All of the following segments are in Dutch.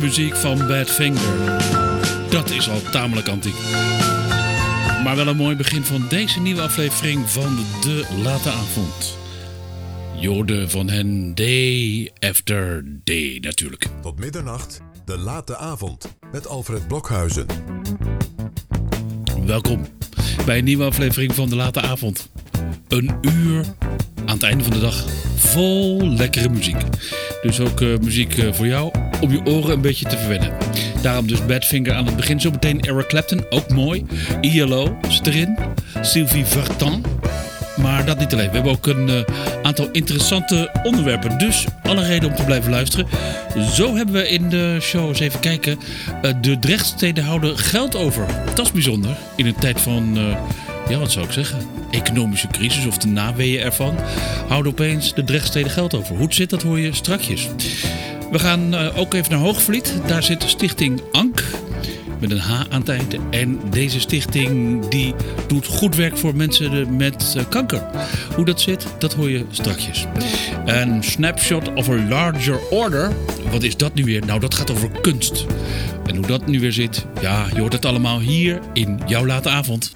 muziek van Badfinger. Dat is al tamelijk antiek. Maar wel een mooi begin van deze nieuwe aflevering van De Late Avond. Je hoorde van hen Day After Day natuurlijk. Tot middernacht, De Late Avond met Alfred Blokhuizen. Welkom bij een nieuwe aflevering van De Late Avond. Een uur aan het einde van de dag vol lekkere muziek. Dus ook muziek voor jou om je oren een beetje te verwennen. Daarom dus Badfinger aan het begin. Zometeen Eric Clapton, ook mooi. ILO zit erin. Sylvie Vartan. Maar dat niet alleen. We hebben ook een aantal interessante onderwerpen. Dus alle reden om te blijven luisteren. Zo hebben we in de show eens even kijken. De Drechtsteden houden geld over. Dat is bijzonder. In een tijd van, wat zou ik zeggen? Economische crisis of de naweeën ervan. Houden opeens de Drechtsteden geld over. Hoe het zit, dat hoor je strakjes. We gaan ook even naar Hoogvliet. Daar zit Stichting Ank. Met een H aan het einde. En deze stichting die doet goed werk voor mensen met kanker. Hoe dat zit, dat hoor je strakjes. Een snapshot of a larger order. Wat is dat nu weer? Nou, dat gaat over kunst. En hoe dat nu weer zit, ja, je hoort het allemaal hier in jouw late avond.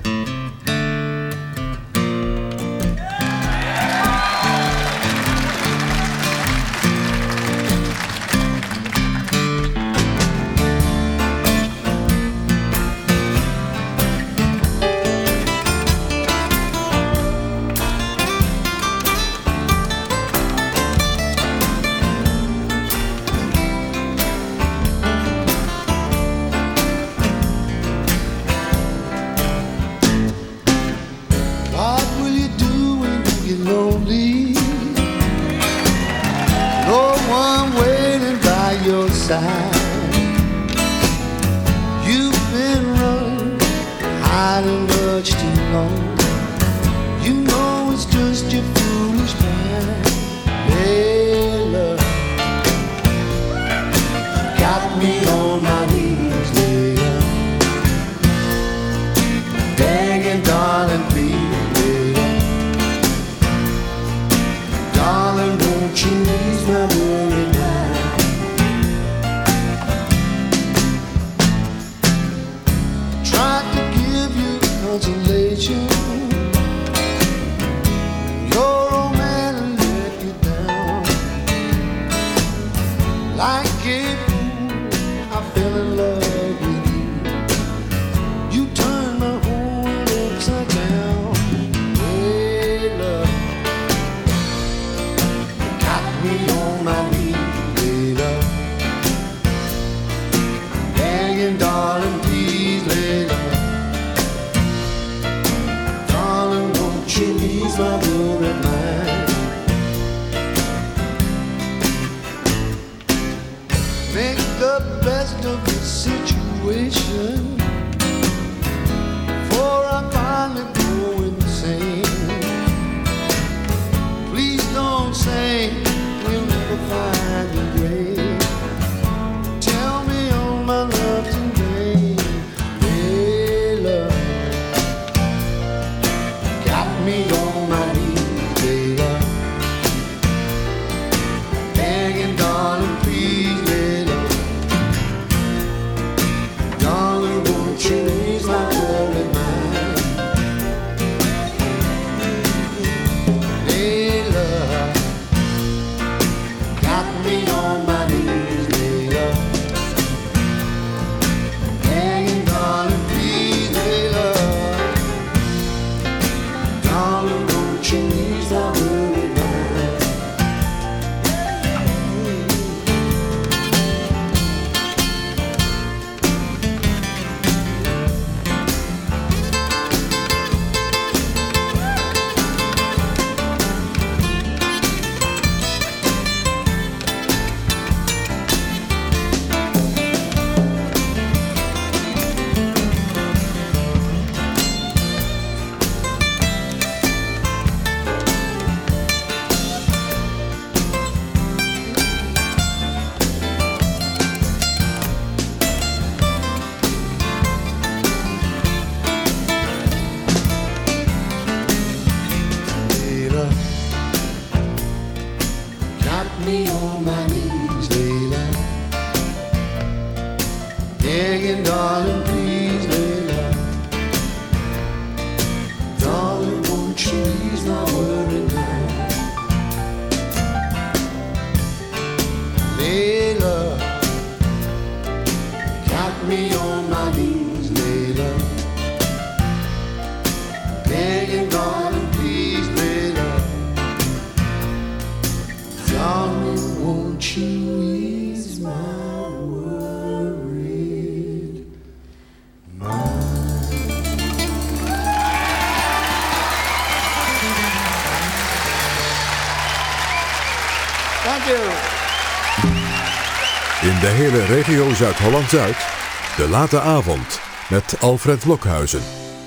Thank you. In de hele regio Zuid-Holland-Zuid, de late avond met Alfred Blokhuizen.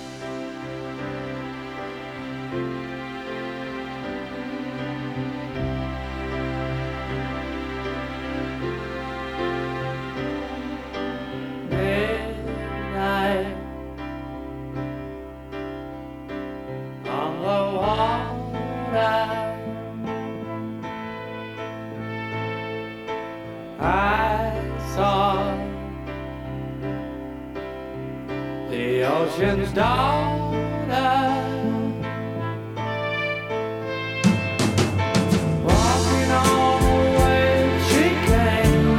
The ocean's daughter, walking on the way she came,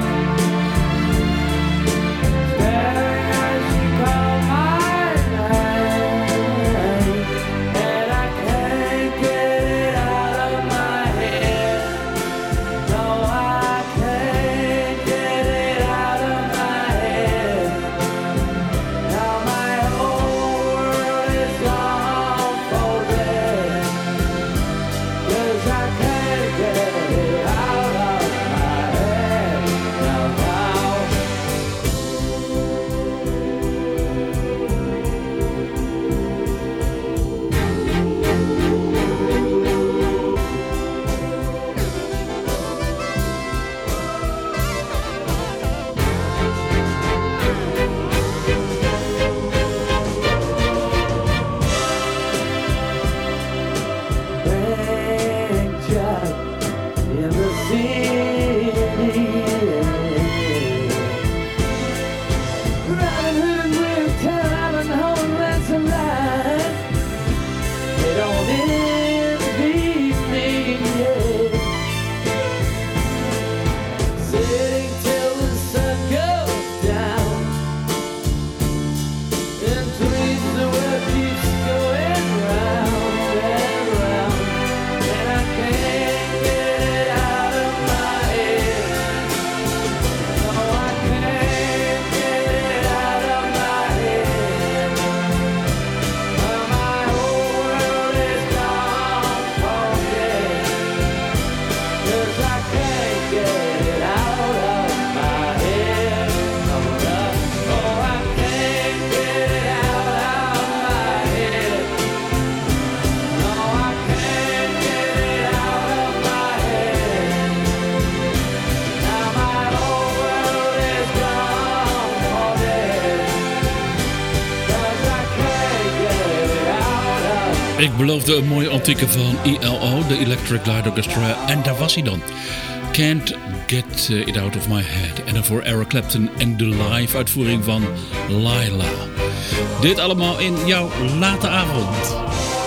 staring as she called my name, and I can't get it out of my head. No, I can't get it out of my head. Now my whole world is gone for dead, 'cause I can't get it out of my head. Now. Big jet in the city, Robin Hood with time and home and some life. They don't envy me yet. Sitting till the sun goes down, and dreams the world keeps going round and round, and I can't get it out of my head. No, I can't get it out of my head. Well, my whole world is gone for dead, 'cause I can't get it out of my head. No, no, oh, I can't get it out of my head. No, I can't get it out of my head. Now my whole world is gone for dead, 'cause I can't get it out of. Ik beloofde een mooie antieke van ELO, de Electric Light Orchestra. En daar was hij dan. Can't Get It Out of My Head. En dan voor Eric Clapton en de live uitvoering van Laila. Dit allemaal in jouw late avond.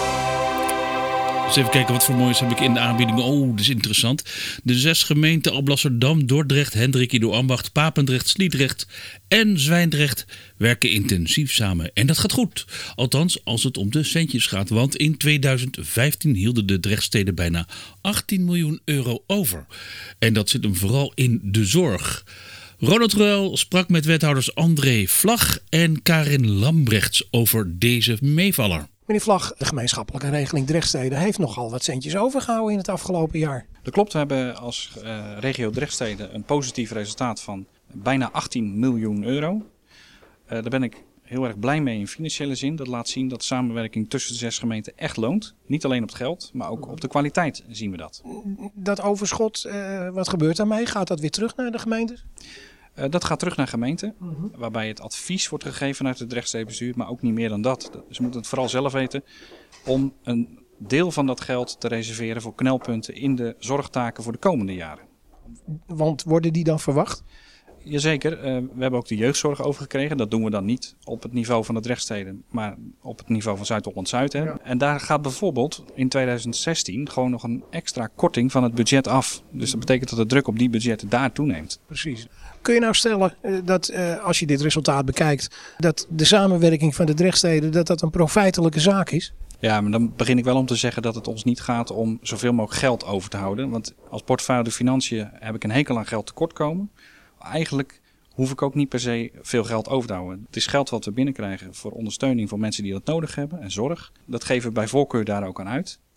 Eens even kijken wat voor moois heb ik in de aanbieding. Oh, dat is interessant. De 6 gemeenten Alblasserdam, Dordrecht, Hendrik Ido Ambacht, Papendrecht, Sliedrecht en Zwijndrecht werken intensief samen. En dat gaat goed. Althans, als het om de centjes gaat. Want in 2015 hielden de Drechtsteden bijna 18 miljoen euro over. En dat zit hem vooral in de zorg. Ronald Ruel sprak met wethouders André Vlag en Karin Lambrechts over deze meevaller. Meneer Vlag, de gemeenschappelijke regeling Drechtsteden heeft nogal wat centjes overgehouden in het afgelopen jaar. Dat klopt, we hebben als regio Drechtsteden een positief resultaat van bijna 18 miljoen euro. Daar ben ik heel erg blij mee in financiële zin. Dat laat zien dat de samenwerking tussen de 6 gemeenten echt loont. Niet alleen op het geld, maar ook op de kwaliteit zien we dat. Dat overschot, wat gebeurt daarmee? Gaat dat weer terug naar de gemeentes? Dat gaat terug naar gemeenten, waarbij het advies wordt gegeven vanuit het Drechtstedenbestuur, maar ook niet meer dan dat. Ze moeten het vooral zelf weten om een deel van dat geld te reserveren voor knelpunten in de zorgtaken voor de komende jaren. Want worden die dan verwacht? Jazeker, we hebben ook de jeugdzorg overgekregen. Dat doen we dan niet op het niveau van de Drechtsteden, maar op het niveau van Zuid-Holland-Zuid. Ja. En daar gaat bijvoorbeeld in 2016 gewoon nog een extra korting van het budget af. Dus dat betekent dat de druk op die budgetten daar toeneemt. Precies. Kun je nou stellen dat als je dit resultaat bekijkt, dat de samenwerking van de Drechtsteden dat een profijtelijke zaak is? Ja, maar dan begin ik wel om te zeggen dat het ons niet gaat om zoveel mogelijk geld over te houden. Want als portefeuille financiën heb ik een hekel aan geld tekortkomen. Eigenlijk hoef ik ook niet per se veel geld over te houden. Het is geld wat we binnenkrijgen voor ondersteuning voor mensen die dat nodig hebben en zorg. Dat geven we bij voorkeur daar ook aan uit.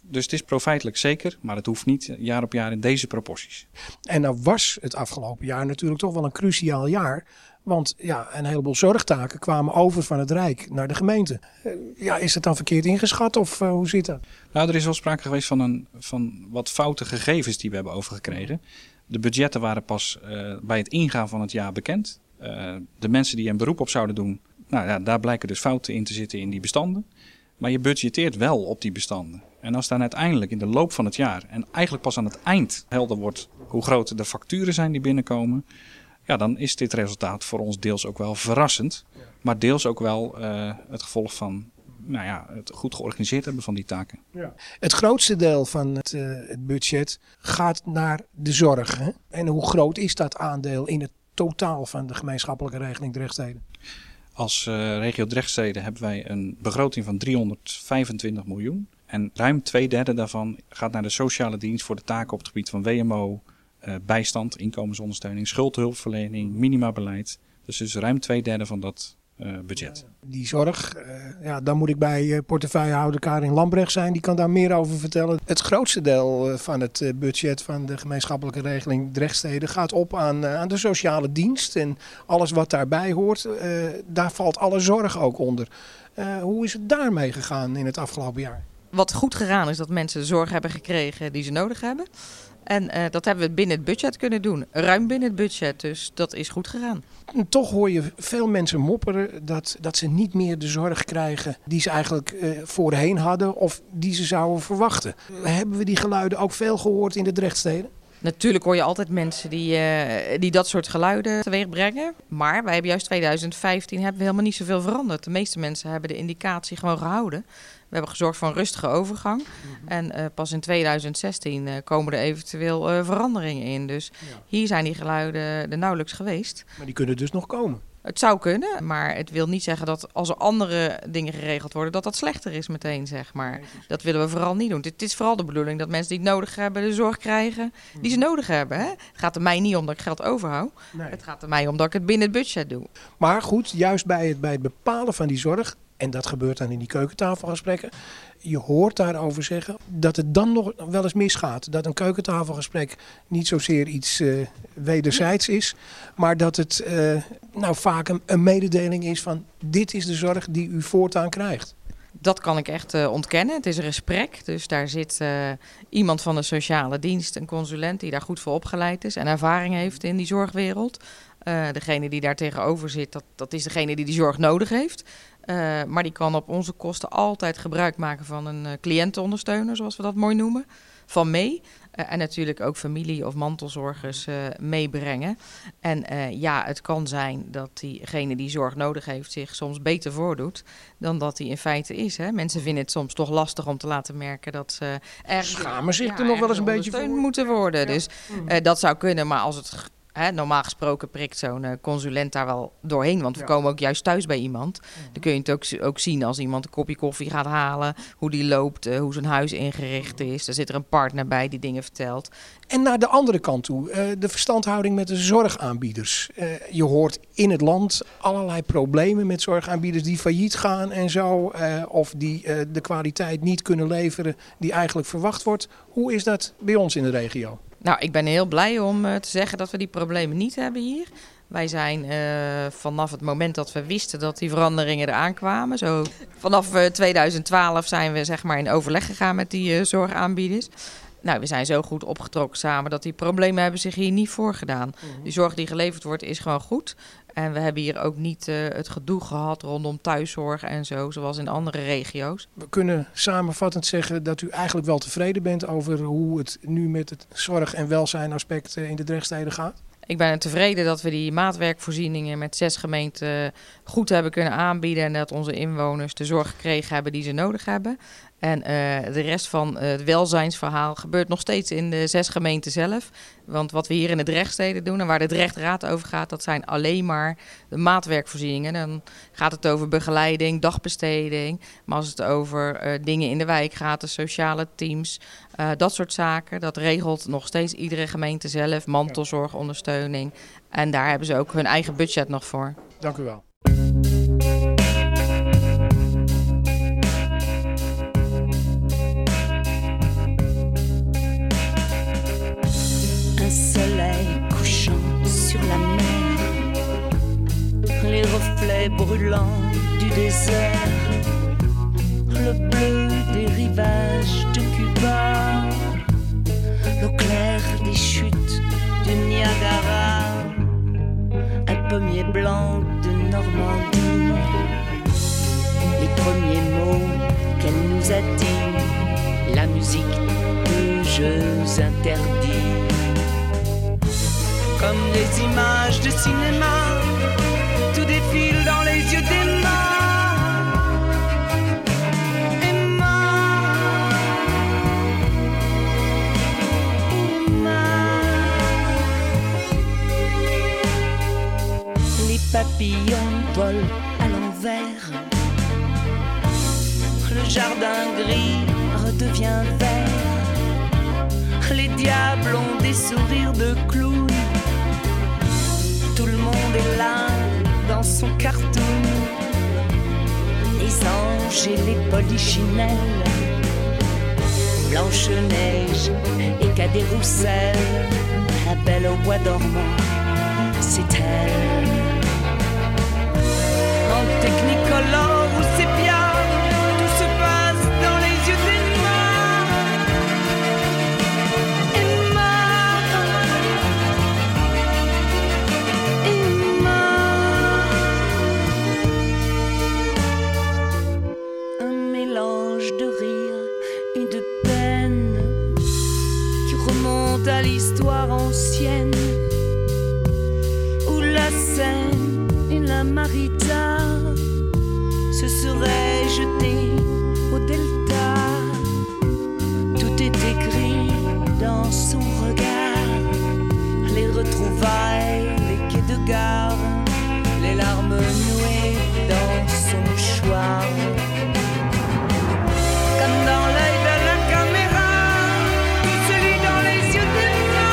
Dus het is profijtelijk zeker, maar het hoeft niet jaar op jaar in deze proporties. En nou was het afgelopen jaar natuurlijk toch wel een cruciaal jaar. Want ja, een heleboel zorgtaken kwamen over van het Rijk naar de gemeente. Is het dan verkeerd ingeschat of hoe zit dat? Nou, er is wel sprake geweest van wat foute gegevens die we hebben overgekregen. De budgetten waren pas bij het ingaan van het jaar bekend. De mensen die een beroep op zouden doen, nou ja, daar blijken dus fouten in te zitten in die bestanden. Maar je budgetteert wel op die bestanden. En als dan uiteindelijk in de loop van het jaar en eigenlijk pas aan het eind helder wordt hoe groot de facturen zijn die binnenkomen, ja, dan is dit resultaat voor ons deels ook wel verrassend. Maar deels ook wel het gevolg van het goed georganiseerd hebben van die taken. Ja. Het grootste deel van het budget gaat naar de zorg. Hè? En hoe groot is dat aandeel in het totaal van de gemeenschappelijke regeling Drechtstede? Als regio Drechtstede hebben wij een begroting van 325 miljoen. En ruim 2/3 daarvan gaat naar de sociale dienst voor de taken op het gebied van WMO, bijstand, inkomensondersteuning, schuldhulpverlening, minimabeleid. Dus ruim 2/3 van dat budget. Die zorg, dan moet ik bij portefeuillehouder Karin Lambrecht zijn. Die kan daar meer over vertellen. Het grootste deel van het budget van de gemeenschappelijke regeling Drechtstede gaat op aan de sociale dienst. En alles wat daarbij hoort, daar valt alle zorg ook onder. Hoe is het daarmee gegaan in het afgelopen jaar? Wat goed gegaan is dat mensen de zorg hebben gekregen die ze nodig hebben. En dat hebben we binnen het budget kunnen doen. Ruim binnen het budget, dus dat is goed gegaan. En toch hoor je veel mensen mopperen dat ze niet meer de zorg krijgen die ze eigenlijk voorheen hadden of die ze zouden verwachten. Hebben we die geluiden ook veel gehoord in de Drechtstede? Natuurlijk hoor je altijd mensen die dat soort geluiden teweeg brengen. Maar wij hebben juist 2015 hebben we helemaal niet zoveel veranderd. De meeste mensen hebben de indicatie gewoon gehouden. We hebben gezorgd voor een rustige overgang. En pas in 2016 komen er eventueel veranderingen in. Dus hier zijn die geluiden er nauwelijks geweest. Maar die kunnen dus nog komen. Het zou kunnen, maar het wil niet zeggen dat als er andere dingen geregeld worden, dat dat slechter is meteen, zeg maar. Dat willen we vooral niet doen. Het is vooral de bedoeling dat mensen die het nodig hebben, de zorg krijgen die ze nodig hebben. Hè? Het gaat er mij niet om dat ik geld overhoud. Nee. Het gaat er mij om dat ik het binnen het budget doe. Maar goed, juist bij het bepalen van die zorg, en dat gebeurt dan in die keukentafelgesprekken, je hoort daarover zeggen dat het dan nog wel eens misgaat. Dat een keukentafelgesprek niet zozeer iets wederzijds is, maar dat het vaak een mededeling is van dit is de zorg die u voortaan krijgt. Dat kan ik echt ontkennen. Het is een gesprek, dus daar zit iemand van de sociale dienst, een consulent die daar goed voor opgeleid is en ervaring heeft in die zorgwereld. Degene die daar tegenover zit, dat is degene die zorg nodig heeft. Maar die kan op onze kosten altijd gebruik maken van een cliëntenondersteuner, zoals we dat mooi noemen, van mee. En natuurlijk ook familie- of mantelzorgers meebrengen. En het kan zijn dat diegene die zorg nodig heeft zich soms beter voordoet dan dat hij in feite is. Hè. Mensen vinden het soms toch lastig om te laten merken dat ze schamen zich er nog wel eens een beetje voor moeten worden. Ja. Dus dat zou kunnen, maar als het normaal gesproken prikt zo'n consulent daar wel doorheen. Want we komen ook juist thuis bij iemand. Dan kun je het ook zien als iemand een kopje koffie gaat halen. Hoe die loopt, hoe zijn huis ingericht is. Er zit er een partner bij die dingen vertelt. En naar de andere kant toe. De verstandhouding met de zorgaanbieders. Je hoort in het land allerlei problemen met zorgaanbieders die failliet gaan en zo. Of die de kwaliteit niet kunnen leveren die eigenlijk verwacht wordt. Hoe is dat bij ons in de regio? Nou, ik ben heel blij om te zeggen dat we die problemen niet hebben hier. Wij zijn vanaf het moment dat we wisten dat die veranderingen eraan kwamen. Zo vanaf 2012 zijn we zeg maar in overleg gegaan met die zorgaanbieders. Nou, we zijn zo goed opgetrokken samen dat die problemen hebben zich hier niet voorgedaan. Die zorg die geleverd wordt is gewoon goed. En we hebben hier ook niet het gedoe gehad rondom thuiszorg en zo, zoals in andere regio's. We kunnen samenvattend zeggen dat u eigenlijk wel tevreden bent over hoe het nu met het zorg- en welzijnaspect in de Drechtstede gaat? Ik ben tevreden dat we die maatwerkvoorzieningen met 6 gemeenten goed hebben kunnen aanbieden. En dat onze inwoners de zorg gekregen hebben die ze nodig hebben. En de rest van het welzijnsverhaal gebeurt nog steeds in de 6 gemeenten zelf. Want wat we hier in de Drechtstede doen en waar de Drechtraad over gaat, dat zijn alleen maar de maatwerkvoorzieningen. Dan gaat het over begeleiding, dagbesteding. Maar als het over dingen in de wijk gaat, de sociale teams, dat soort zaken. Dat regelt nog steeds iedere gemeente zelf, mantelzorgondersteuning. En daar hebben ze ook hun eigen budget nog voor. Dank u wel. reflet brûlant du désert, le bleu des rivages de Cuba, l'eau claire des chutes du Niagara, un pommier blanc de Normandie, les premiers mots qu'elle nous a dit, la musique de jeux interdits. Comme des images de cinéma, tout défile dans les yeux d'Emma. Emma, Emma. Les papillons volent à l'envers, le jardin gris redevient vert, les diables ont des sourires de clowns. Tout le monde est là dans son cartoon, les anges et les polichinelles, Blanche-Neige et Cadet-Roussel, la belle au bois dormant, c'est elle. En technicolore ou sépia, tout se passe dans les yeux d'Emma. Emma, Emma. Un mélange de rire et de peine qui remonte à l'histoire ancienne, où la Seine et la Marita se seraient jetés au delta. Tout est écrit dans son regard, les retrouvailles, les quais de gare, les larmes nouées dans son mouchoir. Comme dans l'œil de la caméra, tout se lit dans les yeux d'Emma.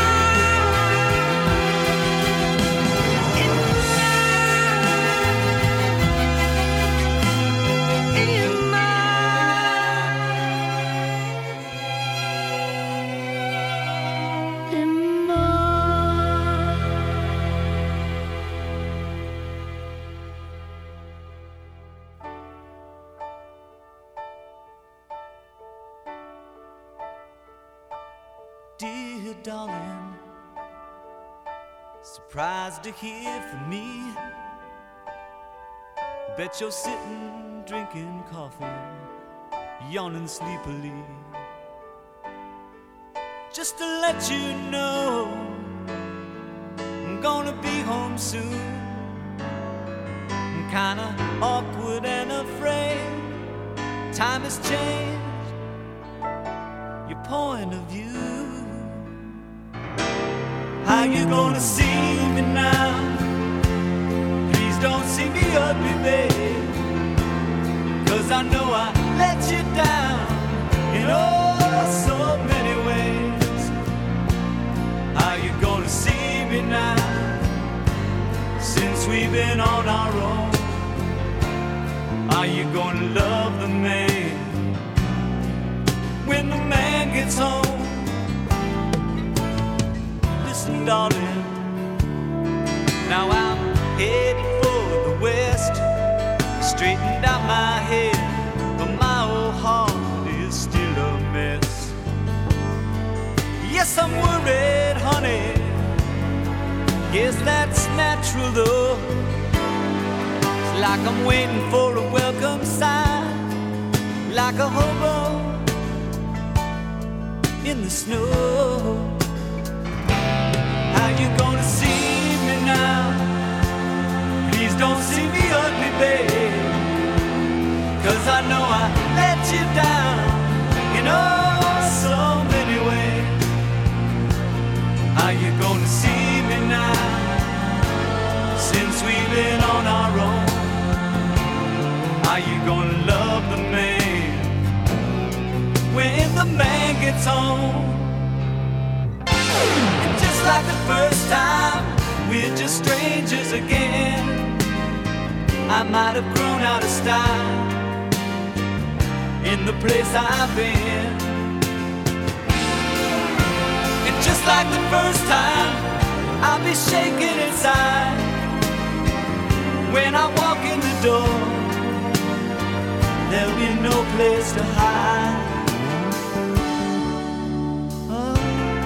Dear darling, surprised to hear from me. Bet you're sitting drinking coffee, yawning sleepily. Just to let you know, I'm gonna be home soon. I'm kinda awkward and afraid. Time has changed your point of view. How you gonna see me now? Please don't see me ugly, babe, 'cause I know I let you down in oh so many ways. How you gonna see me now? Since we've been on our own, are you gonna love the man when the man gets home? Listen, darling, now I'm headed for the west, straightened out my head, but my old heart is still a mess. Yes, I'm worried, honey, guess that's natural though. It's like I'm waiting for a welcome sign, like a hobo in the snow. How you gonna see me now? Please don't see me ugly, babe, 'cause I know I let you down in oh so many ways. How you gonna see me now? Since we've been on our own, are you gonna love the man when the man gets home? Just like the first time, we're just strangers again. I might have grown out of style in the place I've been. And just like the first time, I'll be shaking inside When I walk in the door, there'll be no place to hide. Oh,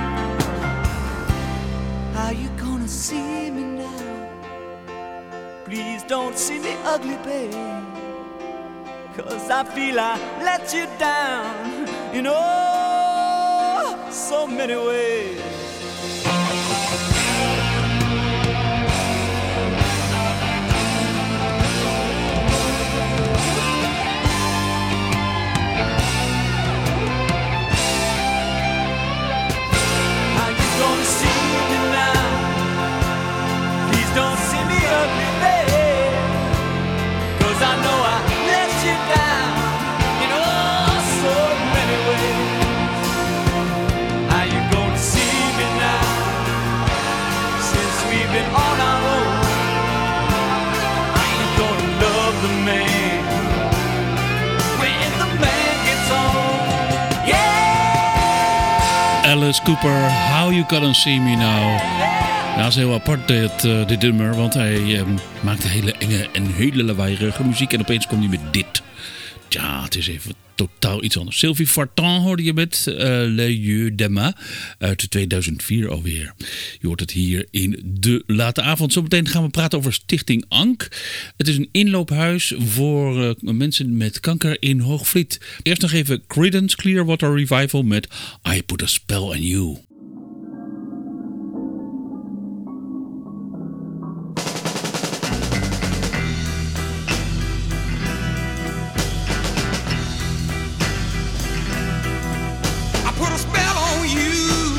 how you gonna see me now? Please don't see me ugly, babe, 'cause I feel I let you down in oh so many ways. How you gonna see me now? Please don't see me ugly, babe, 'cause I know I let you down in oh so many ways. How you gonna see me now? Since we've been on our own, I ain't gonna love the man when the man gets home. Yeah! Alice Cooper, How You Gonna See Me Now. Ja, dat is heel apart dit nummer, want hij maakt hele enge en hele lawaaiige muziek en opeens komt hij met dit. Ja, het is even totaal iets anders. Sylvie Vartan hoorde je met Les Yeux d'Emma uit 2004 alweer. Je hoort het hier in de late avond. Zometeen gaan we praten over Stichting Ank. Het is een inloophuis voor mensen met kanker in Hoogvliet. Eerst nog even Creedence Clearwater Revival met I Put a Spell on You. Put a spell on you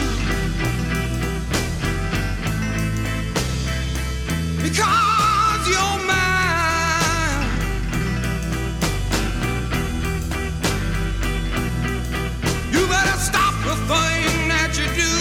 because you're mine. You better stop the thing that you do.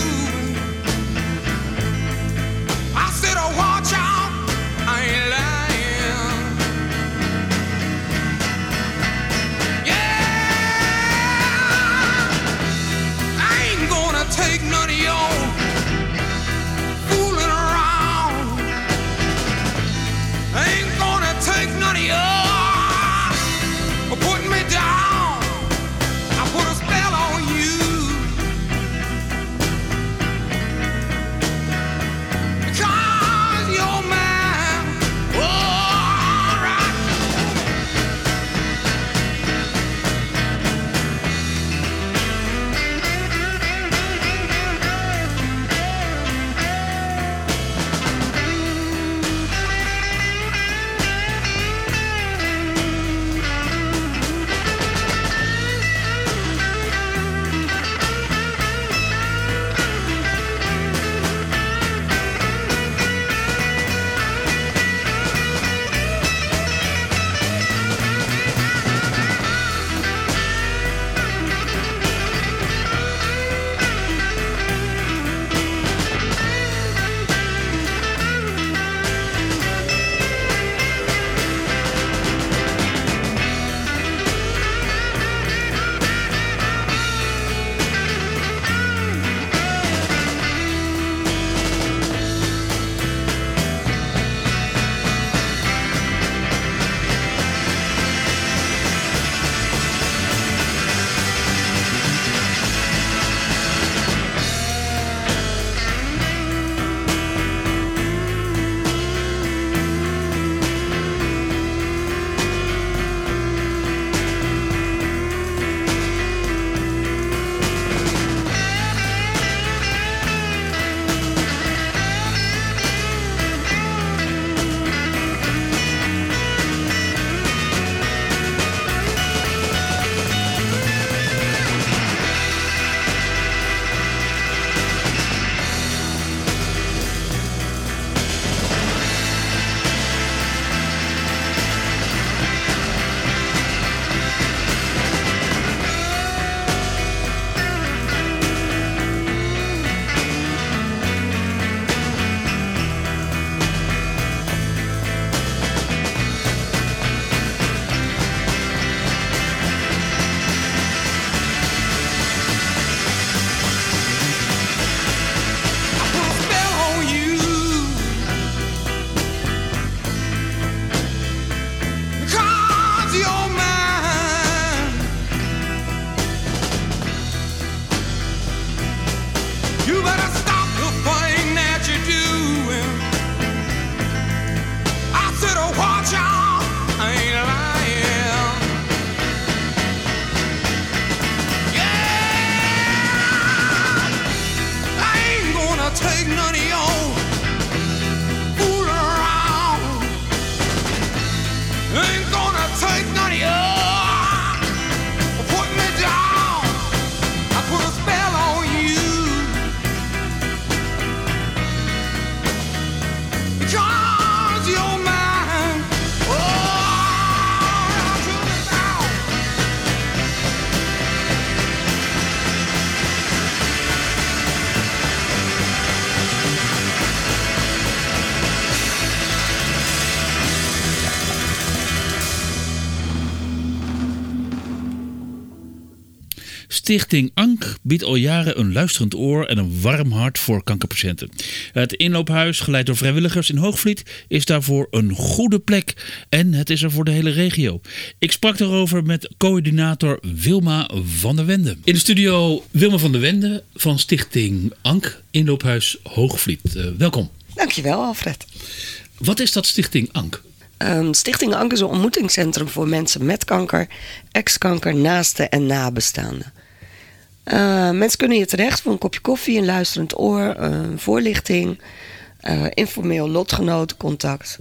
Stichting Ank biedt al jaren een luisterend oor en een warm hart voor kankerpatiënten. Het inloophuis, geleid door vrijwilligers in Hoogvliet, is daarvoor een goede plek. En het is er voor de hele regio. Ik sprak daarover met coördinator Wilma van der Wende. In de studio Wilma van der Wende van Stichting Ank, inloophuis Hoogvliet. Welkom. Dankjewel, Alfred. Wat is dat Stichting Ank? Stichting Ank is een ontmoetingscentrum voor mensen met kanker, ex-kanker, naasten en nabestaanden. Mensen kunnen hier terecht voor een kopje koffie, een luisterend oor, voorlichting, informeel lotgenotencontact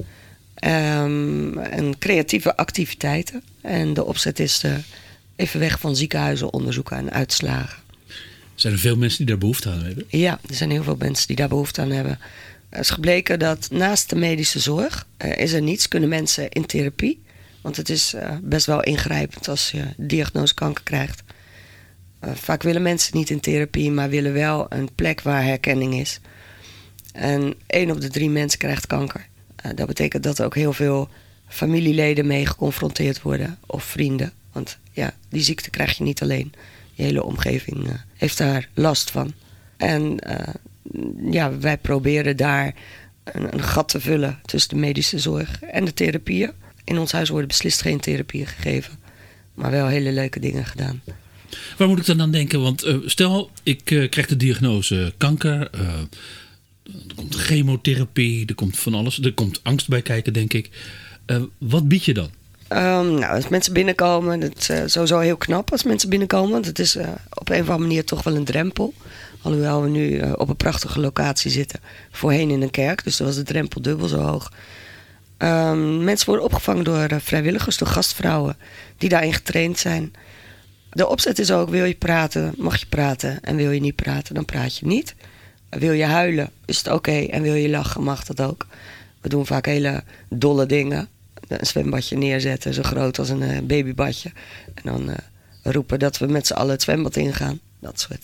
en creatieve activiteiten. En de opzet is even weg van ziekenhuizen, onderzoeken en uitslagen. Zijn er veel mensen die daar behoefte aan hebben? Ja, er zijn heel veel mensen die daar behoefte aan hebben. Er is gebleken dat naast de medische zorg is er niets, kunnen mensen in therapie. Want het is best wel ingrijpend als je diagnose kanker krijgt. Vaak willen mensen niet in therapie, maar willen wel een plek waar herkenning is. En 1 op de 3 mensen krijgt kanker. Dat betekent dat er ook heel veel familieleden mee geconfronteerd worden of vrienden. Want ja, die ziekte krijg je niet alleen. Je hele omgeving heeft daar last van. En ja, wij proberen daar een gat te vullen tussen de medische zorg en de therapieën. In ons huis worden beslist geen therapieën gegeven, maar wel hele leuke dingen gedaan. Waar moet ik dan aan denken? Want stel, ik krijg de diagnose kanker. Er komt chemotherapie, er komt van alles. Er komt angst bij kijken, denk ik. Wat bied je dan? Nou, als mensen binnenkomen, het is sowieso heel knap als mensen binnenkomen. Want het is op een of andere manier toch wel een drempel. Alhoewel we nu op een prachtige locatie zitten. Voorheen in een kerk, dus dan was de drempel dubbel zo hoog. Mensen worden opgevangen door vrijwilligers, door gastvrouwen die daarin getraind zijn. De opzet is ook, wil je praten, mag je praten. En wil je niet praten, dan praat je niet. Wil je huilen, is het oké. En wil je lachen, mag dat ook. We doen vaak hele dolle dingen. Een zwembadje neerzetten, zo groot als een babybadje. En dan roepen dat we met z'n allen het zwembad ingaan. Dat soort.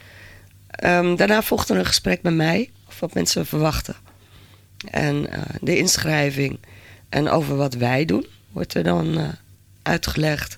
Daarna volgt er een gesprek met mij, of wat mensen verwachten. En de inschrijving en over wat wij doen, wordt er dan uitgelegd.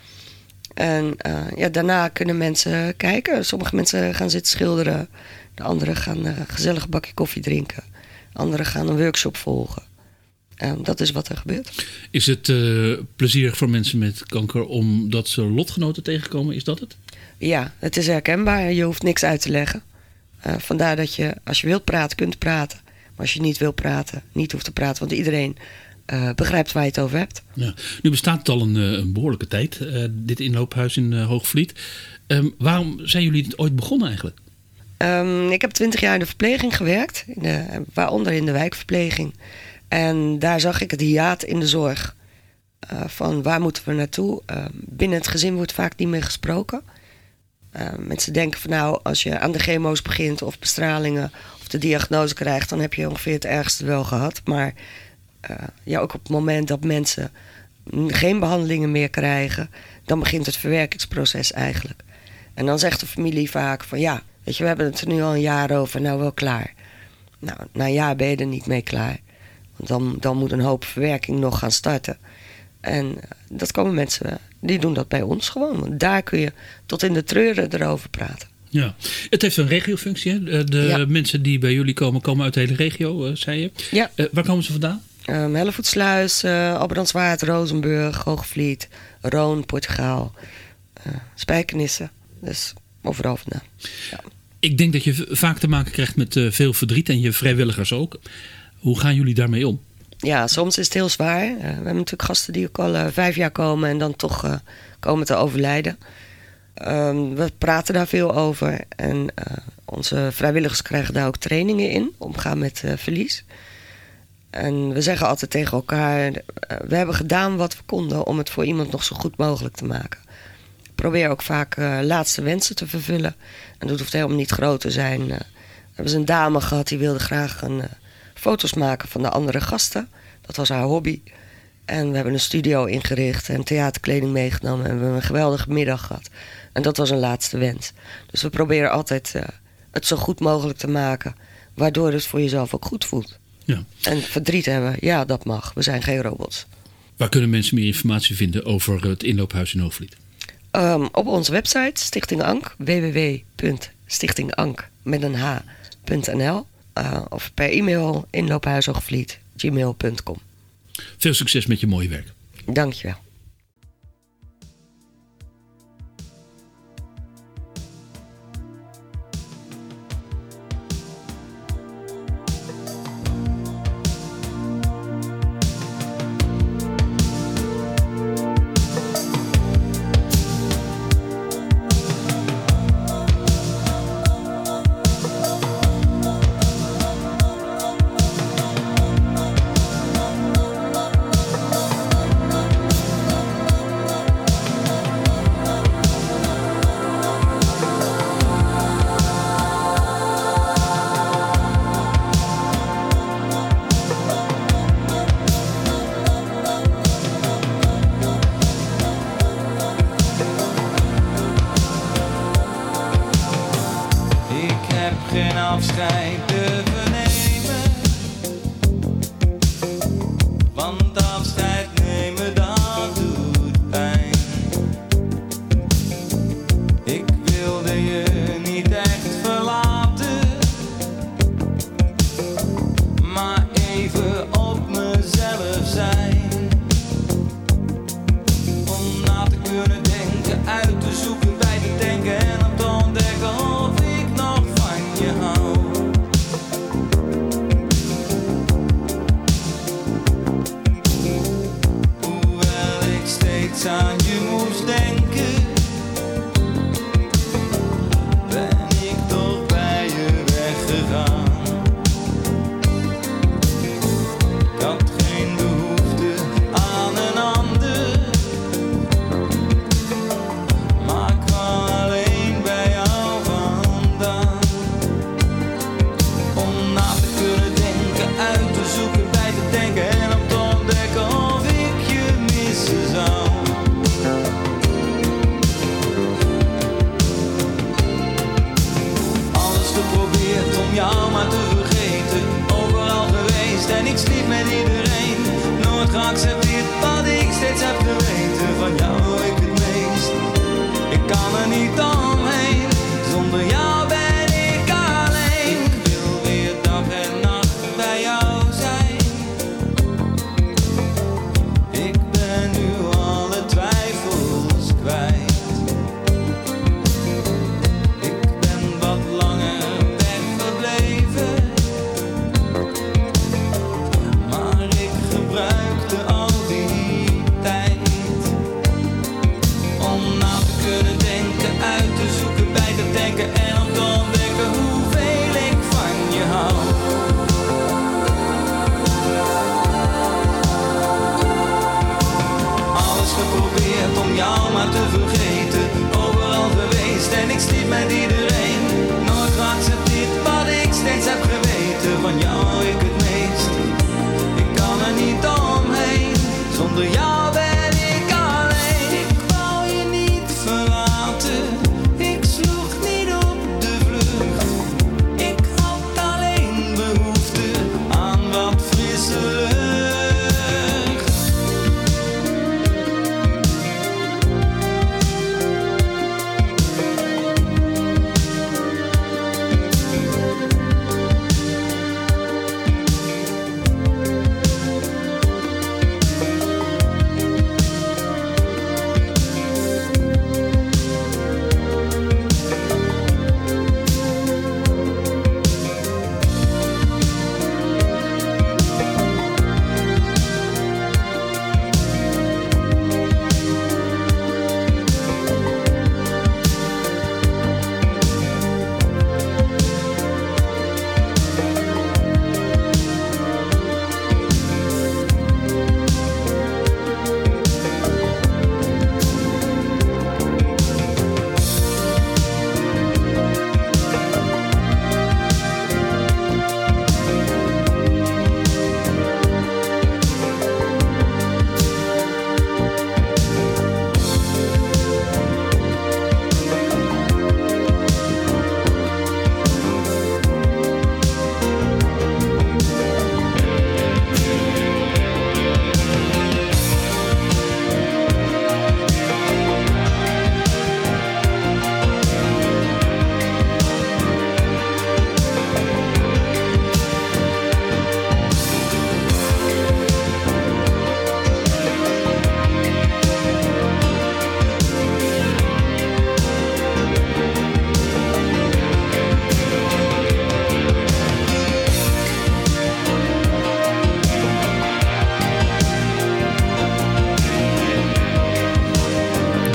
En ja, daarna kunnen mensen kijken. Sommige mensen gaan zitten schilderen. De anderen gaan een gezellig bakje koffie drinken. Anderen gaan een workshop volgen. Dat is wat er gebeurt. Is het plezierig voor mensen met kanker omdat ze lotgenoten tegenkomen? Is dat het? Ja, het is herkenbaar. Je hoeft niks uit te leggen. Vandaar dat je, als je wilt praten, kunt praten. Maar als je niet wil praten, niet hoeft te praten. Want iedereen begrijpt waar je het over hebt. Ja. Nu bestaat het al een behoorlijke tijd, dit inloophuis in Hoogvliet. Waarom zijn jullie ooit begonnen eigenlijk? Ik heb 20 jaar in de verpleging gewerkt. Waaronder in de wijkverpleging. En daar zag ik het hiaat in de zorg. Van waar moeten we naartoe? Binnen het gezin wordt vaak niet meer gesproken. Mensen denken van nou, als je aan de chemo's begint of bestralingen of de diagnose krijgt, dan heb je ongeveer het ergste wel gehad. Maar ja, ook op het moment dat mensen geen behandelingen meer krijgen, dan begint het verwerkingsproces eigenlijk. En dan zegt de familie vaak van ja, weet je, we hebben het er nu al een jaar over, nou wel klaar. Nou, na een jaar ben je er niet mee klaar. Want dan moet een hoop verwerking nog gaan starten. En dat komen mensen, die doen dat bij ons gewoon. Want daar kun je tot in de treuren erover praten. Ja, het heeft een regiofunctie. Hè? De mensen die bij jullie komen uit de hele regio, zei je. Ja. Waar komen ze vandaan? Hellevoetsluis, Albrandswaard, Rozenburg, Hoogvliet, Roon, Portugaal, Spijkenisse. Dus overal vandaan. Ja. Ik denk dat je vaak te maken krijgt met veel verdriet en je vrijwilligers ook. Hoe gaan jullie daarmee om? Ja, soms is het heel zwaar. We hebben natuurlijk gasten die ook al 5 jaar komen en dan toch komen te overlijden. We praten daar veel over. En onze vrijwilligers krijgen daar ook trainingen in. Omgaan met verlies. En we zeggen altijd tegen elkaar, we hebben gedaan wat we konden om het voor iemand nog zo goed mogelijk te maken. Ik probeer ook vaak laatste wensen te vervullen. En dat hoeft helemaal niet groot te zijn. We hebben een dame gehad die wilde graag foto's maken van de andere gasten. Dat was haar hobby. En we hebben een studio ingericht en theaterkleding meegenomen. En we hebben een geweldige middag gehad. En dat was een laatste wens. Dus we proberen altijd het zo goed mogelijk te maken. Waardoor het voor jezelf ook goed voelt. Ja. En verdriet hebben, ja, dat mag. We zijn geen robots. Waar kunnen mensen meer informatie vinden over het inloophuis in Hoogvliet? Op onze website Stichting Ank, www.stichtingank.nl of per e-mail inloophuishoogvliet@gmail.com. Veel succes met je mooie werk. Dankjewel. Geen afscheid durven nemen, want afscheid nemen dat doet pijn. Ik wilde je niet echt verlaten, maar even op mezelf zijn. Om na te kunnen denken, uit te zoeken, bij te denken en om te ontdekken of ik nog van je hou. Hoewel ik steeds aan je moest denken, ben ik toch bij je weggegaan. Ik had geen behoefte aan een ander, maar ik kwam alleen bij jou vandaan. Om na te kunnen denken, uit te zoeken, bij te denken en om te ontdekken of ik je missen zou. Alles geprobeerd om jou maar te vergeten, overal geweest en ik sliep met iedereen. Nooit geaccepteerd wat ik steeds heb geweten, van jou hou ik het meest. Ik kan er niet omheen, zonder jou ben ik alleen. Ik wil weer dag en nacht bij jou zijn. Ik ben nu alle twijfels kwijt. Ik ben wat langer weg verbleven, maar ik gebruikte al die tijd om na te kunnen denken, uit te zoeken, bij te denken en om te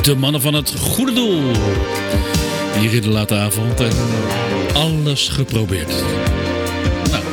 De mannen van het goede doel. Hier in de late avond en alles geprobeerd. Nou,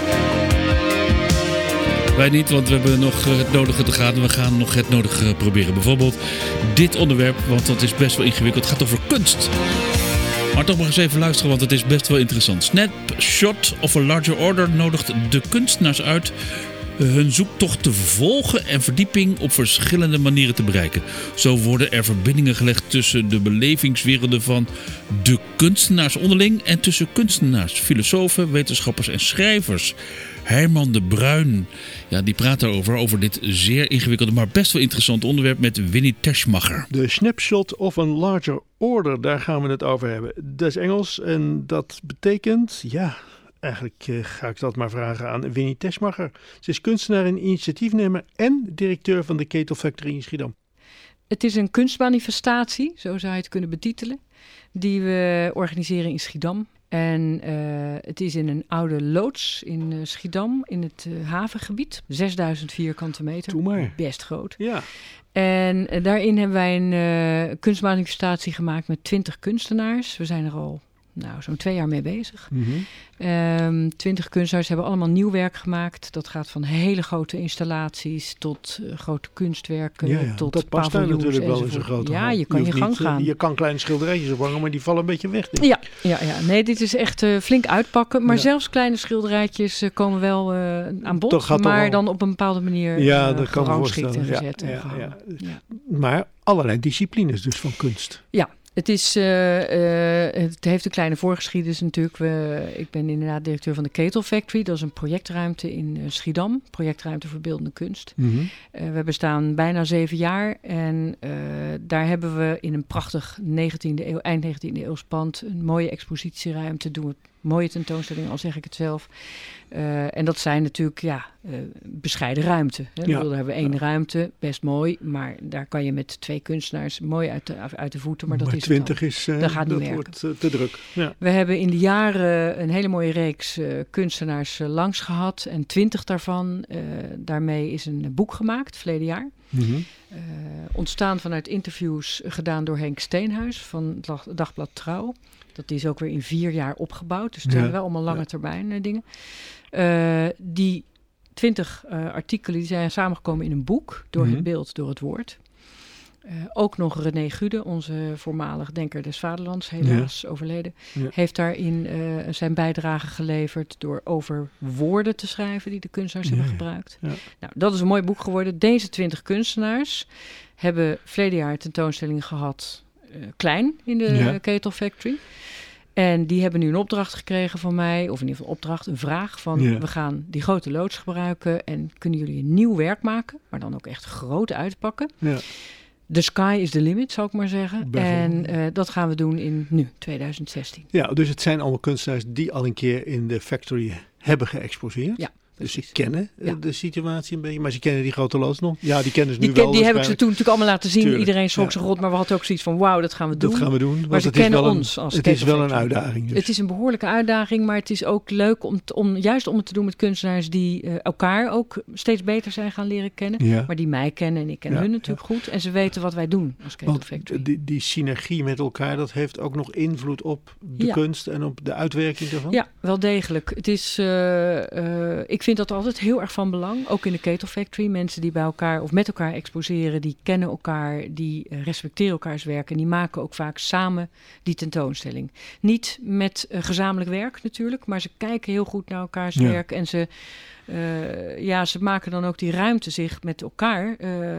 wij niet, want we hebben nog het nodige te gaan. We gaan nog het nodige proberen. Bijvoorbeeld dit onderwerp, want dat is best wel ingewikkeld. Het gaat over kunst. Maar toch maar eens even luisteren, want het is best wel interessant. Snapshot of a Larger Order nodigt de kunstenaars uit hun zoektocht te vervolgen en verdieping op verschillende manieren te bereiken. Zo worden er verbindingen gelegd tussen de belevingswerelden van de kunstenaars onderling en tussen kunstenaars, filosofen, wetenschappers en schrijvers. Herman de Bruin, ja, die praat daarover, over dit zeer ingewikkelde, maar best wel interessante onderwerp met Winnie Teschmacher. De snapshot of a larger order, daar gaan we het over hebben. Dat is Engels en dat betekent, ja, eigenlijk ga ik dat maar vragen aan Winnie Teschmacher. Ze is kunstenaar en initiatiefnemer en directeur van de Ketel Factory in Schiedam. Het is een kunstmanifestatie, zo zou je het kunnen betitelen, die we organiseren in Schiedam. En het is in een oude loods in Schiedam, in het havengebied. 6000 vierkante meter. Doe maar. Best groot. Ja. En daarin hebben wij een kunstmanifestatie gemaakt met 20 kunstenaars. We zijn er al zo'n 2 jaar mee bezig. 20 kunstenaars hebben allemaal nieuw werk gemaakt. Dat gaat van hele grote installaties tot grote kunstwerken. Tot dat past daar natuurlijk wel in zo'n grote hal. Ja, je kan je gang gaan. Je kan kleine schilderijtjes ophangen, maar die vallen een beetje weg. Denk ik. Ja. Nee, dit is echt flink uitpakken. Maar zelfs kleine schilderijtjes komen wel aan bod. Maar dan op een bepaalde manier gerangschikt en gezet. Maar allerlei disciplines dus van kunst. Ja. Het heeft een kleine voorgeschiedenis natuurlijk. Ik ben inderdaad directeur van de Ketel Factory. Dat is een projectruimte in Schiedam. Projectruimte voor beeldende kunst. Mm-hmm. We bestaan bijna 7 jaar. En daar hebben we in een prachtig eind 19e eeuws pand een mooie expositieruimte. Doen we mooie tentoonstellingen, al zeg ik het zelf. En dat zijn natuurlijk bescheiden ruimten. Hè? Daar hebben we 1 ruimte, best mooi. Maar daar kan je met 2 kunstenaars mooi uit de voeten. Maar dat is 20 dat gaat niet werken. Wordt te druk. Ja. We hebben in de jaren een hele mooie reeks kunstenaars langs gehad. En 20 daarvan, daarmee is een boek gemaakt, verleden jaar. Mm-hmm. Ontstaan vanuit interviews gedaan door Henk Steenhuis van het dagblad Trouw. Dat is ook weer in 4 jaar opgebouwd. Dus het zijn wel allemaal lange termijn dingen. Die 20 artikelen die zijn samengekomen in een boek. Door het beeld, door het woord. Ook nog René Gude, onze voormalig denker des vaderlands, helaas overleden. Ja. Heeft daarin zijn bijdrage geleverd door over woorden te schrijven die de kunstenaars hebben gebruikt. Ja. Nou, dat is een mooi boek geworden. Deze 20 kunstenaars hebben verleden jaar een tentoonstelling gehad, klein, in de Ketel Factory. En die hebben nu een opdracht gekregen van mij, of in ieder geval een vraag van we gaan die grote loods gebruiken en kunnen jullie een nieuw werk maken, maar dan ook echt groot uitpakken. Ja. The sky is the limit, zou ik maar zeggen. En dat gaan we doen in nu, 2016. Ja, dus het zijn allemaal kunstenaars die al een keer in de factory hebben geëxposeerd. Ja. Dus ze kennen de situatie een beetje, maar ze kennen die grote loods nog. Ja, die kennen ze nu wel. Die heb ik ze toen natuurlijk allemaal laten zien. Tuurlijk. Iedereen schrok zich rot, maar we hadden ook zoiets van wauw, dat gaan we doen. Dat gaan we doen. Maar ze kennen ons als het is wel een uitdaging. Dus. Het is een behoorlijke uitdaging, maar het is ook leuk om het te doen met kunstenaars die elkaar ook steeds beter zijn gaan leren kennen. Ja. Maar die mij kennen en ik ken hun natuurlijk goed. En ze weten wat wij doen als Ketel Factory. Die synergie met elkaar, dat heeft ook nog invloed op de kunst en op de uitwerking daarvan? Ja, wel degelijk. Het is, ik vind dat altijd heel erg van belang. Ook in de Ketel Factory. Mensen die bij elkaar of met elkaar exposeren, die kennen elkaar, die respecteren elkaars werk en die maken ook vaak samen die tentoonstelling. Niet met gezamenlijk werk natuurlijk, maar ze kijken heel goed naar elkaars werk en ze maken dan ook die ruimte zich met elkaar.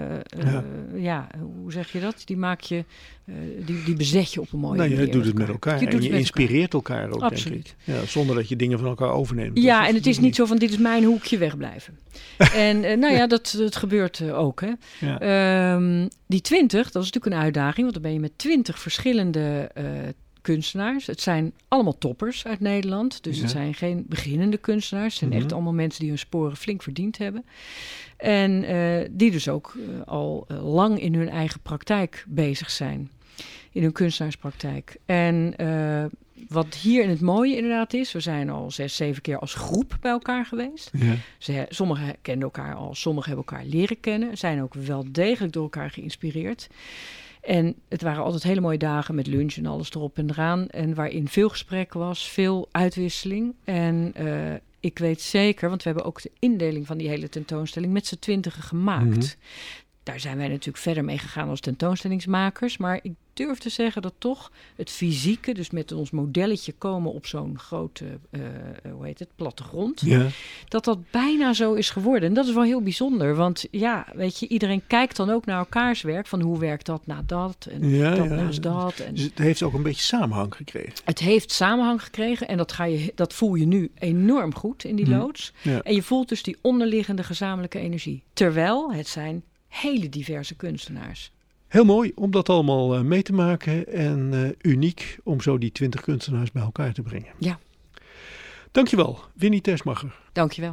Hoe zeg je dat? Die maak je, die bezet je op een mooie manier. Je doet het met elkaar en je inspireert elkaar ook, absoluut. Denk ik. Ja, zonder dat je dingen van elkaar overneemt. Ja, en het is niet zo van dit is mijn hoekje, wegblijven. En dat gebeurt ook. Hè. Ja. Die 20, dat is natuurlijk een uitdaging, want dan ben je met 20 verschillende kunstenaars. Het zijn allemaal toppers uit Nederland. Dus het zijn geen beginnende kunstenaars. Het zijn echt allemaal mensen die hun sporen flink verdiend hebben. En die dus ook al lang in hun eigen praktijk bezig zijn. In hun kunstenaarspraktijk. En wat hier in het mooie inderdaad is, we zijn al 6, 7 keer als groep bij elkaar geweest. Ja. Sommigen kenden elkaar al, sommigen hebben elkaar leren kennen. Zijn ook wel degelijk door elkaar geïnspireerd. En het waren altijd hele mooie dagen met lunch en alles erop en eraan. En waarin veel gesprek was, veel uitwisseling. En ik weet zeker, want we hebben ook de indeling van die hele tentoonstelling met z'n 20 gemaakt. Mhm. Daar zijn wij natuurlijk verder mee gegaan als tentoonstellingsmakers. Maar ik durf te zeggen dat toch het fysieke, dus met ons modelletje komen op zo'n grote, plattegrond. Ja. Dat bijna zo is geworden. En dat is wel heel bijzonder. Want ja, weet je, iedereen kijkt dan ook naar elkaars werk. Van hoe werkt dat na dat en dat naast dat. En Dus het heeft ook een beetje samenhang gekregen. het heeft samenhang gekregen en dat voel je nu enorm goed in die loods. Ja. En je voelt dus die onderliggende gezamenlijke energie. Terwijl het zijn hele diverse kunstenaars. Heel mooi om dat allemaal mee te maken en uniek om zo die 20 kunstenaars bij elkaar te brengen. Ja. Dankjewel, Winnie Tersmacher. Dankjewel.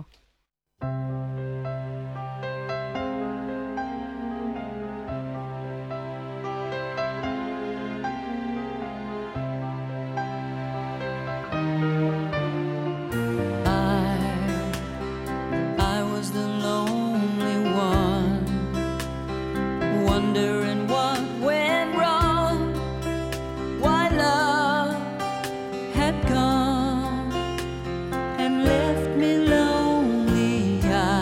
I was the lonely one, wondering what went wrong, why love had come and left me lonely.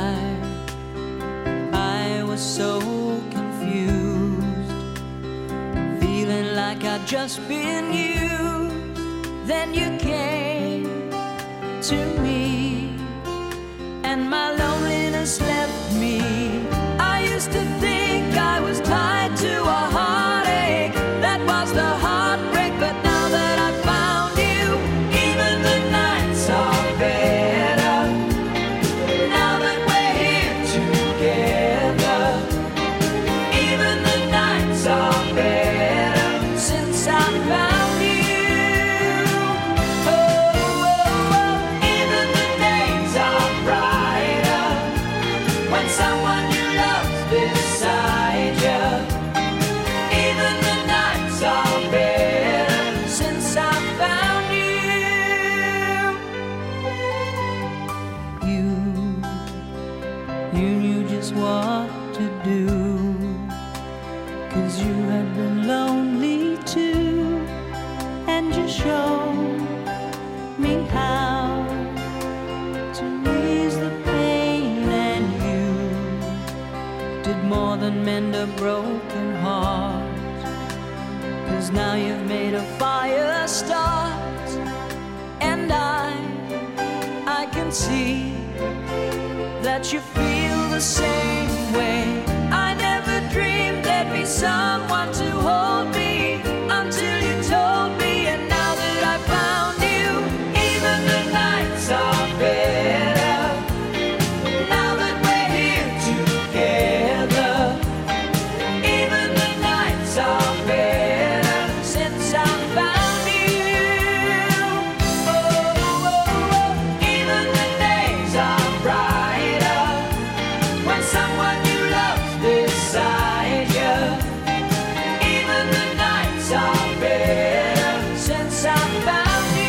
I was so confused, feeling like I'd just been used. Then you came to me, and my loneliness left me. I used to think I was tied to a heartache, that was the heartbreak. But now that I found you, even the nights are better. Now that we're here together, even the nights are better since I found you. Even the days are brighter when someone you love's beside you. Even the nights are better since I found you. You knew just what to do, 'cause you had been lonely too, and you showed me how to ease the pain, and you did more than mend a broken heart, 'cause now you've made a fire start, and I can see that you feel the same way. I never dreamed there'd be someone to hold me until you told me, and now that I found you, even the nights are better. Now that we're here together, even the nights are better since I found you. Even the days are brighter when someone you love's beside you. Even the nights are better since I found you.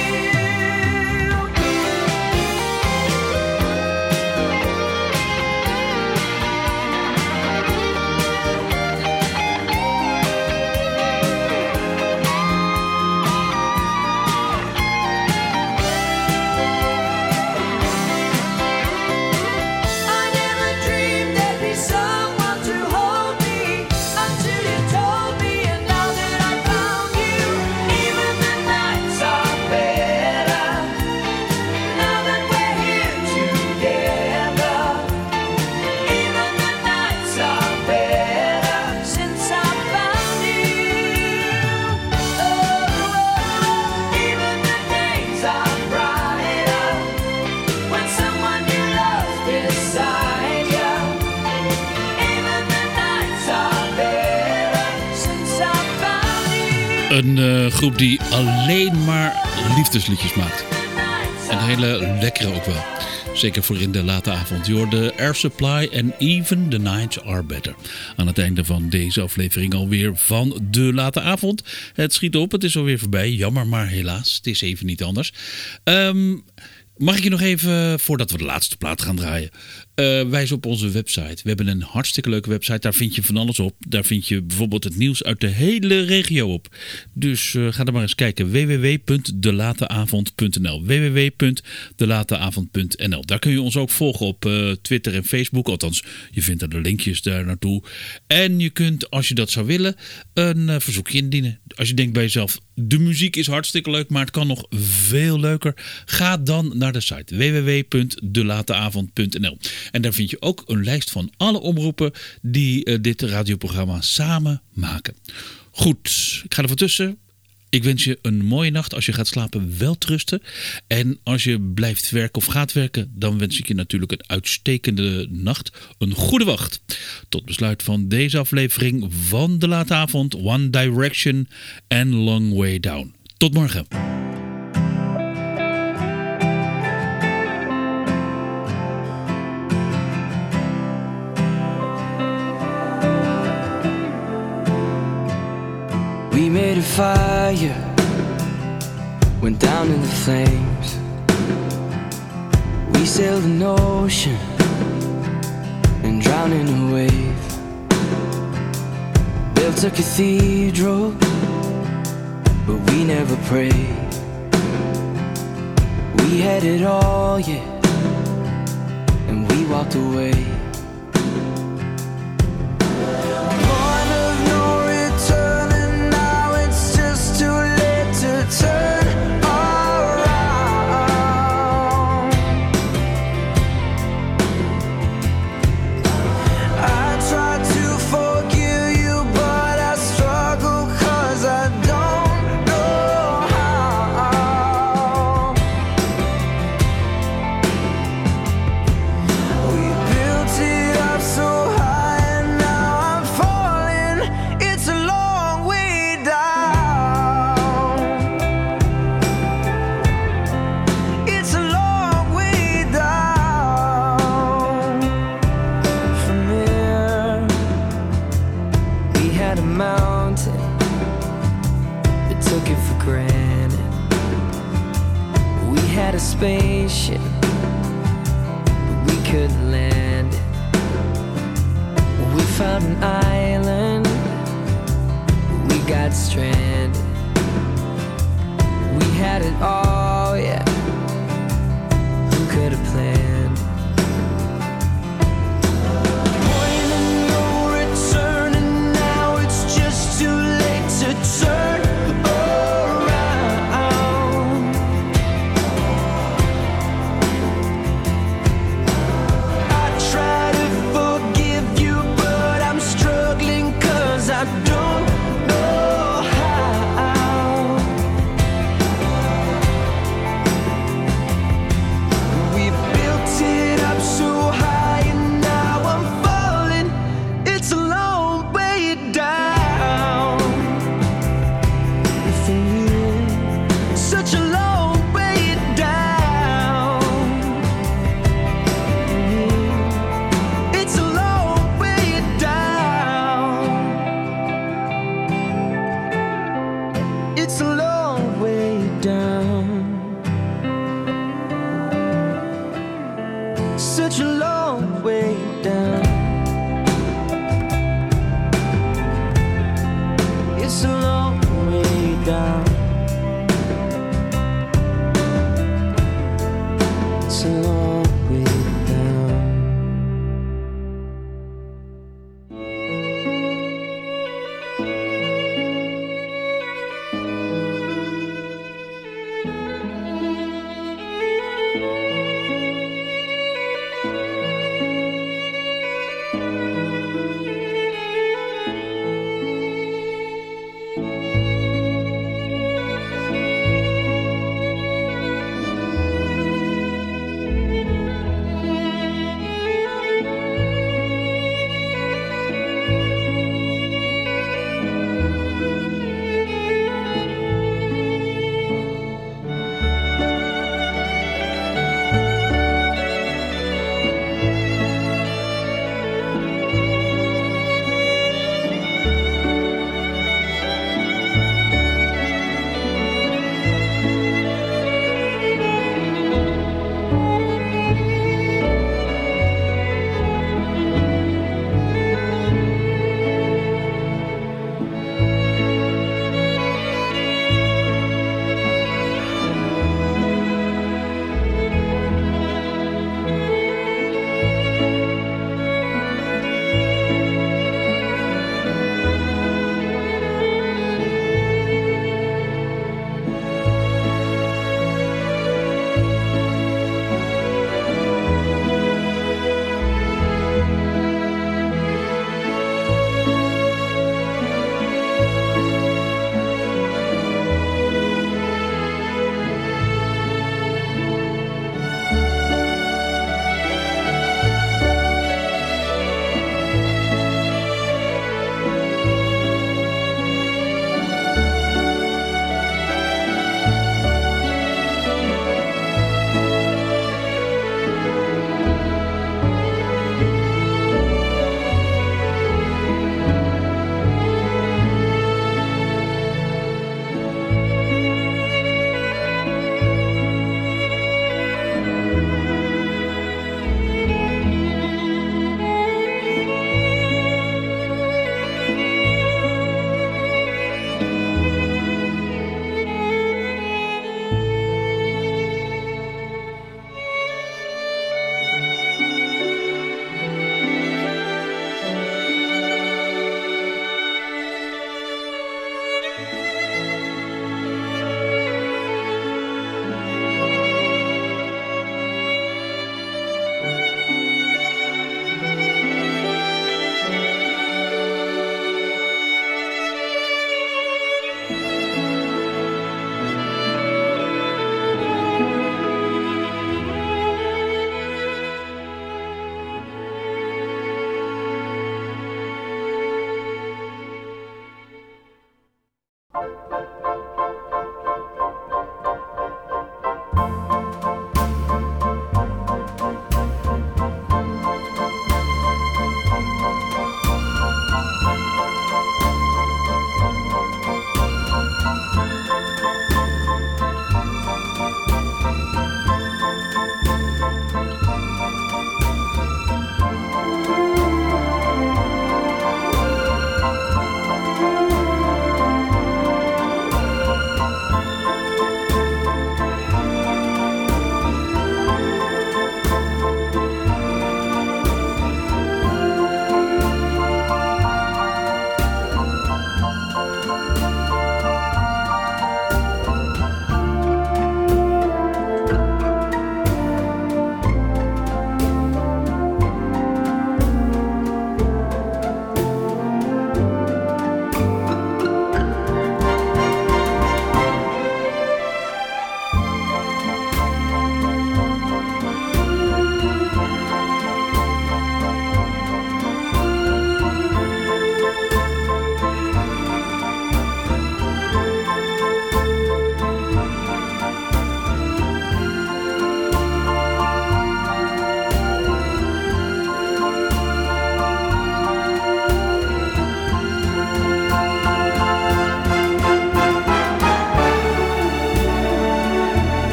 I never dreamed there'd be someone to hold me until you told me, and now that I found you, even the nights are better. Now that we're here together, even the nights are better since I found you. Even the days are brighter when someone you love's beside you. Even the nights are better since I found you. Een groep die alleen maar liefdesliedjes maakt. En hele lekkere ook wel. Zeker voor in de late avond. Je hoorde Air Supply en Even the Nights Are Better. Aan het einde van deze aflevering alweer van de late avond. Het schiet op, het is alweer voorbij. Jammer, maar helaas, het is even niet anders. Mag ik je nog even, voordat we de laatste plaat gaan draaien, wijzen op onze website. We hebben een hartstikke leuke website. Daar vind je van alles op. Daar vind je bijvoorbeeld het nieuws uit de hele regio op. Dus ga er maar eens kijken. www.delateavond.nl www.delateavond.nl. Daar kun je ons ook volgen op Twitter en Facebook. Althans, je vindt er de linkjes daar naartoe. En je kunt, als je dat zou willen, een verzoekje indienen. Als je denkt bij jezelf, de muziek is hartstikke leuk, maar het kan nog veel leuker. Ga dan naar de site www.delateavond.nl. En daar vind je ook een lijst van alle omroepen die dit radioprogramma samen maken. Goed, ik ga er van tussen. Ik wens je een mooie nacht. Als je gaat slapen, welterusten. En als je blijft werken of gaat werken, dan wens ik je natuurlijk een uitstekende nacht. Een goede wacht. Tot besluit van deze aflevering van De Late Avond, One Direction en Long Way Down. Tot morgen. We made a fire, went down in the flames. We sailed an ocean and drowned in a wave. Built a cathedral, but we never prayed. We had it all, yeah, and we walked away. Turn around. I try to forgive you, but I struggle 'cause I don't know how. We built it up so high and now I'm falling. It's a long way down. Mountain, but took it for granted. We had a spaceship, but we couldn't land it. We found an island, but we got stranded.